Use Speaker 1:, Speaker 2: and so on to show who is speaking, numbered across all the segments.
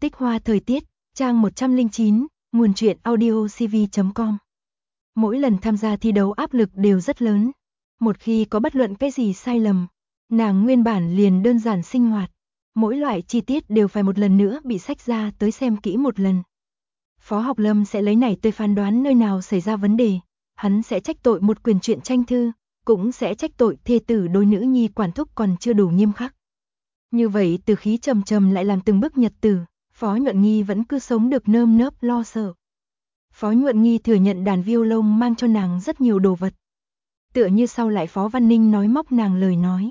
Speaker 1: Tích hoa thời tiết, trang 109, nguồn truyện audiocv.com. Mỗi lần tham gia thi đấu áp lực đều rất lớn. Một khi có bất luận cái gì sai lầm, nàng nguyên bản liền đơn giản sinh hoạt. Mỗi loại chi tiết đều phải một lần nữa bị xách ra tới xem kỹ một lần. Phó Học Lâm sẽ lấy này tới phán đoán nơi nào xảy ra vấn đề. Hắn sẽ trách tội một quyền truyện tranh thư, cũng sẽ trách tội thê tử đối nữ nhi quản thúc còn chưa đủ nghiêm khắc. Như vậy từ khí trầm trầm lại làm từng bước nhật tử, Phó Nhuận Nghi vẫn cứ sống được nơm nớp lo sợ. Phó Nhuận Nghi thừa nhận đàn violon mang cho nàng rất nhiều đồ vật. Tựa như sau lại Phó Văn Ninh nói móc nàng lời nói.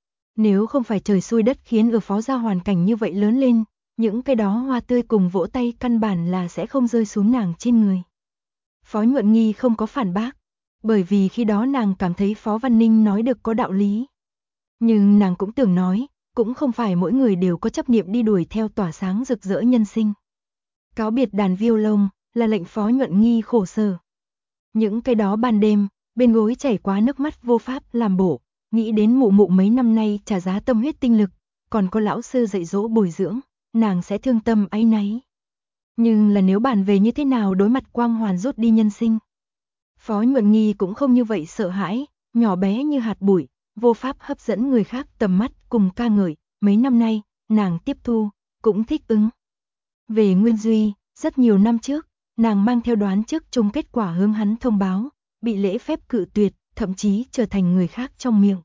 Speaker 1: Nếu không phải trời xui đất khiến ở Phó gia hoàn cảnh như vậy lớn lên, những cái đó hoa tươi cùng vỗ tay căn bản là sẽ không rơi xuống nàng trên người. Phó Nhuận Nghi không có phản bác, bởi vì khi đó nàng cảm thấy Phó Văn Ninh nói được có đạo lý. Nhưng nàng cũng tưởng nói, cũng không phải mỗi người đều có chấp niệm đi đuổi theo tỏa sáng rực rỡ nhân sinh. Cáo biệt đàn violon là lệnh Phó Nhuận Nghi khổ sở. Những cái đó ban đêm, bên gối chảy quá nước mắt vô pháp làm bổ, nghĩ đến mụ mụ mấy năm nay trả giá tâm huyết tinh lực, còn có lão sư dạy dỗ bồi dưỡng, nàng sẽ thương tâm áy náy. Nhưng là nếu bàn về như thế nào đối mặt quang hoàn rút đi nhân sinh, Phó Nhuận Nghi cũng không như vậy sợ hãi, nhỏ bé như hạt bụi, vô pháp hấp dẫn người khác tầm mắt cùng ca ngợi, mấy năm nay, nàng tiếp thu, cũng thích ứng. Về Nguyên Duy, rất nhiều năm trước, nàng mang theo đoán trước chung kết quả hướng hắn thông báo, bị lễ phép cự tuyệt, thậm chí trở thành người khác trong miệng.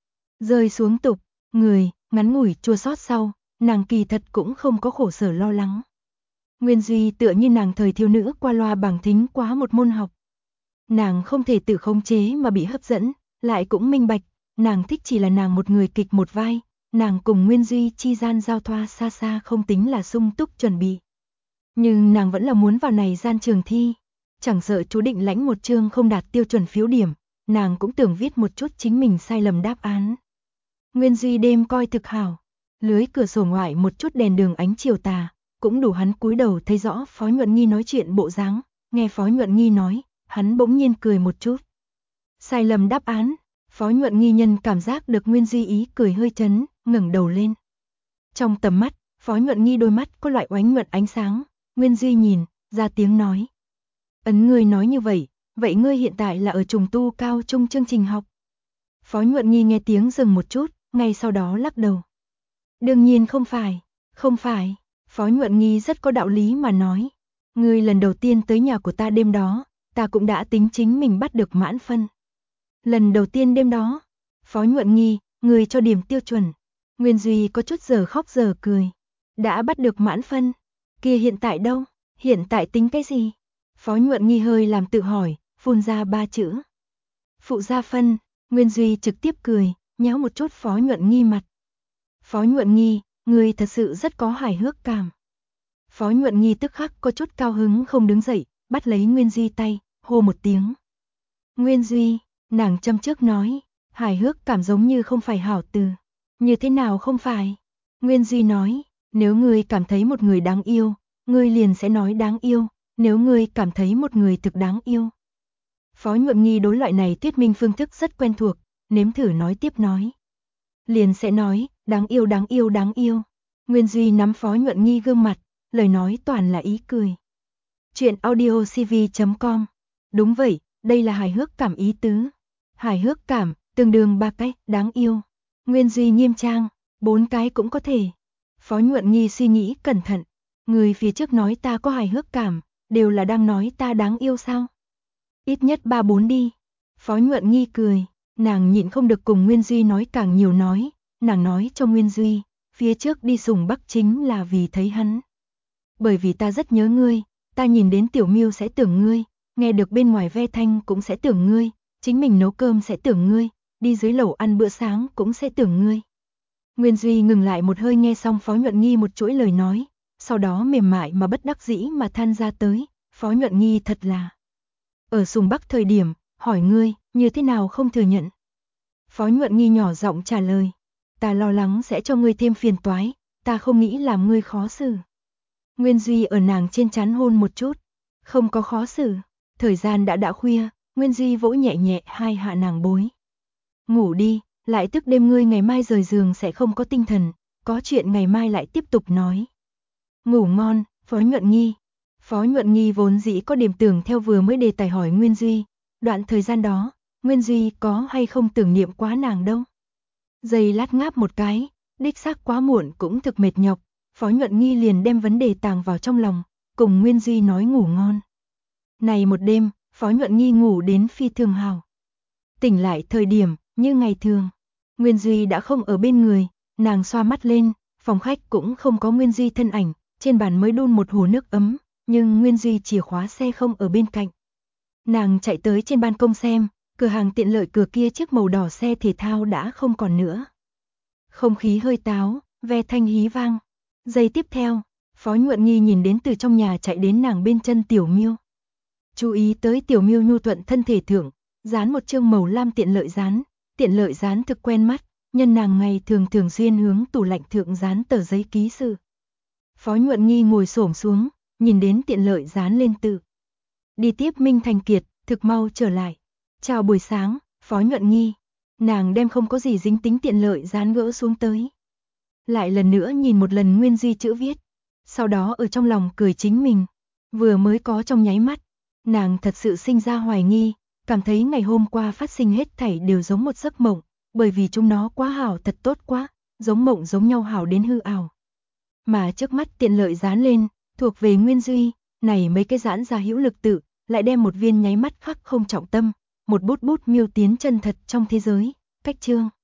Speaker 1: Rơi xuống tục, người, ngắn ngủi chua xót sau, nàng kỳ thật cũng không có khổ sở lo lắng. Nguyên Duy tựa như nàng thời thiếu nữ qua loa bảng thính quá một môn học. Nàng không thể tự khống chế mà bị hấp dẫn, lại cũng minh bạch, nàng thích chỉ là nàng một người kịch một vai, nàng cùng Nguyên Duy chi gian giao thoa xa xa không tính là sung túc chuẩn bị. Nhưng nàng vẫn là muốn vào này gian trường thi, chẳng sợ chú định lãnh một chương không đạt tiêu chuẩn phiếu điểm, nàng cũng tưởng viết một chút chính mình sai lầm đáp án. Nguyên Duy đêm coi thực hảo, lưới cửa sổ ngoại một chút đèn đường ánh chiều tà, cũng đủ hắn cúi đầu thấy rõ Phó Nhuận Nghi nói chuyện bộ dáng, nghe Phó Nhuận Nghi nói, hắn bỗng nhiên cười một chút. Sai lầm đáp án, Phó Nhuận Nghi nhân cảm giác được Nguyên Duy ý cười hơi chấn, ngẩng đầu lên. Trong tầm mắt, Phó Nhuận Nghi đôi mắt có loại oánh nhuận ánh sáng, Nguyên Duy nhìn, ra tiếng nói. Ấn ngươi nói như vậy ngươi hiện tại là ở trùng tu cao trung chương trình học. Phó Nhuận Nghi nghe tiếng dừng một chút, ngay sau đó lắc đầu. Đương nhiên không phải, Phó Nhuận Nghi rất có đạo lý mà nói. Ngươi lần đầu tiên tới nhà của ta đêm đó, ta cũng đã tính chính mình bắt được mãn phân. Lần đầu tiên đêm đó, Phó Nhuận Nghi, ngươi cho điểm tiêu chuẩn. Nguyên Duy có chút giờ khóc giờ cười. Đã bắt được mãn phân, kia hiện tại đâu, hiện tại tính cái gì? Phó Nhuận Nghi hơi làm tự hỏi, phun ra 3 chữ. Phụ gia phân, Nguyên Duy trực tiếp cười, nhéo một chút Phó Nhuận Nghi mặt. Phó Nhuận Nghi, ngươi thật sự rất có hài hước cảm. Phó Nhuận Nghi tức khắc có chút cao hứng không đứng dậy, bắt lấy Nguyên Duy tay, hô một tiếng. Nguyên Duy, nàng châm trước nói, hài hước cảm giống như không phải hảo từ. Như thế nào không phải? Nguyên Duy nói, nếu ngươi cảm thấy một người đáng yêu, ngươi liền sẽ nói đáng yêu, nếu ngươi cảm thấy một người thực đáng yêu. Phó Nhuận Nghi đối loại này thuyết minh phương thức rất quen thuộc, nếm thử nói tiếp nói. Liền sẽ nói, đáng yêu đáng yêu đáng yêu. Nguyên Duy nắm Phó Nhuận Nghi gương mặt, lời nói toàn là ý cười. Chuyện audiocv.com. Đúng vậy, đây là hài hước cảm ý tứ. Hài hước cảm, tương đương 3 cách, đáng yêu. Nguyên Duy nghiêm trang, 4 cái cũng có thể. Phó Nhuận Nghi suy nghĩ cẩn thận. Người phía trước nói ta có hài hước cảm, đều là đang nói ta đáng yêu sao? Ít nhất 3-4 đi. Phó Nhuận Nghi cười, nàng nhịn không được cùng Nguyên Duy nói càng nhiều nói. Nàng nói cho Nguyên Duy, phía trước đi Sùng Bắc chính là vì thấy hắn. Bởi vì ta rất nhớ ngươi, ta nhìn đến Tiểu Miêu sẽ tưởng ngươi, nghe được bên ngoài ve thanh cũng sẽ tưởng ngươi, chính mình nấu cơm sẽ tưởng ngươi, đi dưới lầu ăn bữa sáng cũng sẽ tưởng ngươi. Nguyên Duy ngừng lại một hơi nghe xong Phó Nhuận Nghi một chuỗi lời nói, sau đó mềm mại mà bất đắc dĩ mà than ra tới, Phó Nhuận Nghi thật là. Ở Sùng Bắc thời điểm, hỏi ngươi, như thế nào không thừa nhận? Phó Nhuận Nghi nhỏ giọng trả lời, ta lo lắng sẽ cho ngươi thêm phiền toái, ta không nghĩ làm ngươi khó xử. Nguyên Duy ở nàng trên trán hôn một chút, không có khó xử, thời gian đã khuya, Nguyên Duy vỗ nhẹ nhẹ hai hạ nàng bối. Ngủ đi, lại thức đêm ngươi ngày mai rời giường sẽ không có tinh thần, có chuyện ngày mai lại tiếp tục nói. Ngủ ngon, Phó Nhuận Nghi. Phó Nhuận Nghi vốn dĩ có điểm tưởng theo vừa mới đề tài hỏi Nguyên Duy, đoạn thời gian đó, Nguyên Duy có hay không tưởng niệm quá nàng đâu. Giây lát ngáp một cái, đích xác quá muộn cũng thực mệt nhọc, Phó Nhuận Nghi liền đem vấn đề tàng vào trong lòng, cùng Nguyên Duy nói ngủ ngon. Này một đêm, Phó Nhuận Nghi ngủ đến phi thường hào. Tỉnh lại thời điểm, như ngày thường, Nguyên Duy đã không ở bên người, nàng xoa mắt lên, phòng khách cũng không có Nguyên Duy thân ảnh, trên bàn mới đun một hồ nước ấm, nhưng Nguyên Duy chìa khóa xe không ở bên cạnh. Nàng chạy tới trên ban công xem, cửa hàng tiện lợi cửa kia chiếc màu đỏ xe thể thao đã không còn nữa. Không khí hơi táo, ve thanh hí vang. Giây tiếp theo, Phó Nhuận Nghi nhìn đến từ trong nhà chạy đến nàng bên chân Tiểu Miêu. Chú ý tới Tiểu Miêu nhu thuận thân thể thượng, dán một chương màu lam tiện lợi dán thực quen mắt, nhân nàng ngày thường xuyên hướng tủ lạnh thượng dán tờ giấy ký sự. Phó Nhuận Nghi ngồi xổm xuống, nhìn đến tiện lợi dán lên tự. Đi tiếp Minh Thành Kiệt, thực mau trở lại. Chào buổi sáng, Phó Nhuận Nghi. Nàng đem không có gì dính tính tiện lợi dán gỡ xuống tới. Lại lần nữa nhìn một lần Nguyên Duy chữ viết. Sau đó ở trong lòng cười chính mình. Vừa mới có trong nháy mắt, nàng thật sự sinh ra hoài nghi, cảm thấy ngày hôm qua phát sinh hết thảy đều giống một giấc mộng, bởi vì chúng nó quá hảo thật tốt quá, giống mộng giống nhau hảo đến hư ảo. Mà trước mắt tiện lợi dán lên, thuộc về Nguyên Duy, này mấy cái giãn ra hữu lực tự, lại đem một viên nháy mắt khắc không trọng tâm, một bút miêu tiến chân thật trong thế giới, cách chương.